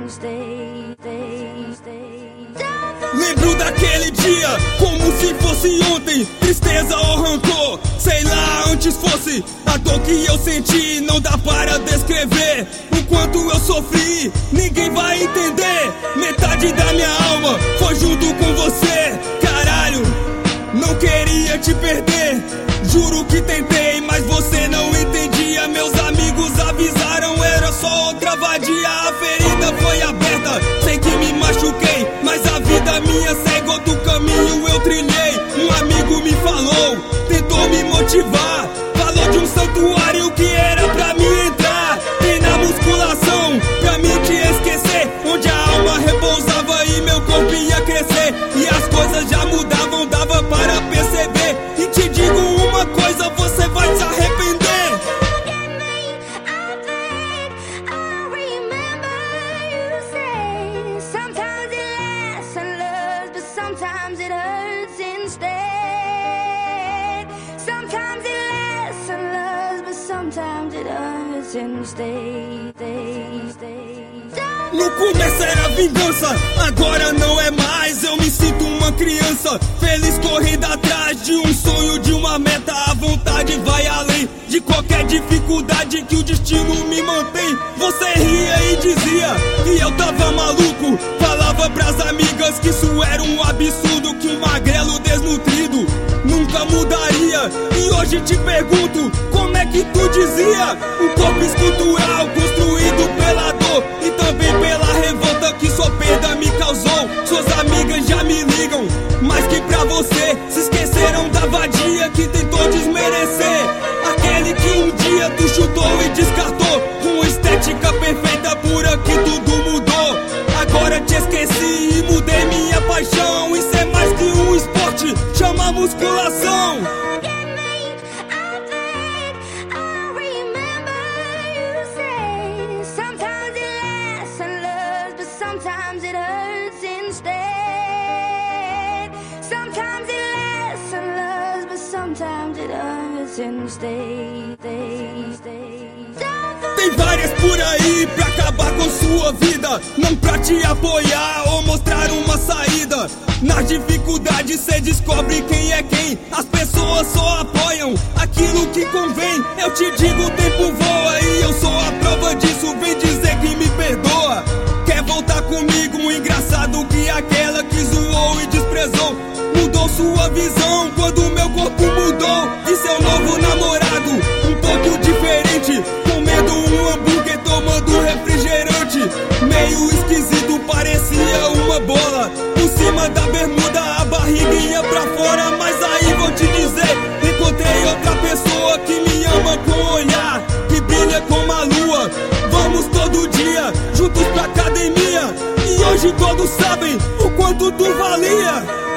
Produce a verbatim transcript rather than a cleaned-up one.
Lembro daquele dia como se fosse ontem, tristeza ou rancor, sei lá, antes fosse a dor que eu senti, não dá para descrever o quanto eu sofri, ninguém vai entender. Metade da minha alma foi junto com você, caralho, não queria te perder, juro que tentei, mas você não entendia. Meus amigos avisaram, era só outra vadia, a ferida foi aberta, sei que me machuquei, mas a vida minha segue outro caminho, eu trilhei. Um amigo me falou, tentou me motivar, falou de um santuário que era pra mim entrar, tem na musculação, pra mim te esquecer, onde a alma repousava e meu corpo ia crescer, e as coisas já mudavam, dava para perceber, e te digo uma coisa, você vai se arrepender. Sometimes it hurts instead. Sometimes it lasts and loves, but sometimes it hurts instead. No começo era vingança, agora não é mais. Eu me sinto uma criança, feliz correndo atrás de um sonho, de uma meta. A vontade vai além de qualquer dificuldade que o destino me mantém. Você ria e dizia que eu tava maluco, falava pras amigas que isso era um absurdo, que um magrelo desnutrido nunca mudaria. E hoje te pergunto, como é que tu dizia? Um corpo escultural construído pela dor e também pela revolta que sua perda me causou. Suas amigas já me ligam, mas que pra você se esqueceram da vadia que tentou desmerecer. Aquele que um dia tu chutou e descartou, com estética perfeita, pura, que tudo mudou. Agora te esqueci e mudei minha paixão. Isso é mais que um esporte, chama musculação. Sometimes it hurts instead. Sometimes it lasts and loves, but sometimes it hurts instead. Tem várias por aí pra acabar com sua vida, não pra te apoiar ou mostrar uma saída. Nas dificuldades cê descobre quem é quem, as pessoas só apoiam aquilo que convém. Eu te digo, o tempo voa e eu sou a prova disso, vem dizer que me perdoa. Quer voltar comigo? Engraçado que aquela que zoou e desprezou mudou sua visão quando meu corpo mudou. De seu novo namorado, um pouco diferente, comendo um hambúrguer, tomando refrigerante, meio esquisito, parecia uma bola. Por cima da bermuda a barriga ia pra fora. Mas aí vou te dizer, encontrei outra pessoa que me ama com o olhar, que brilha como a lua. Vamos todo dia juntos pra academia, e hoje todos sabem o quanto tu valia.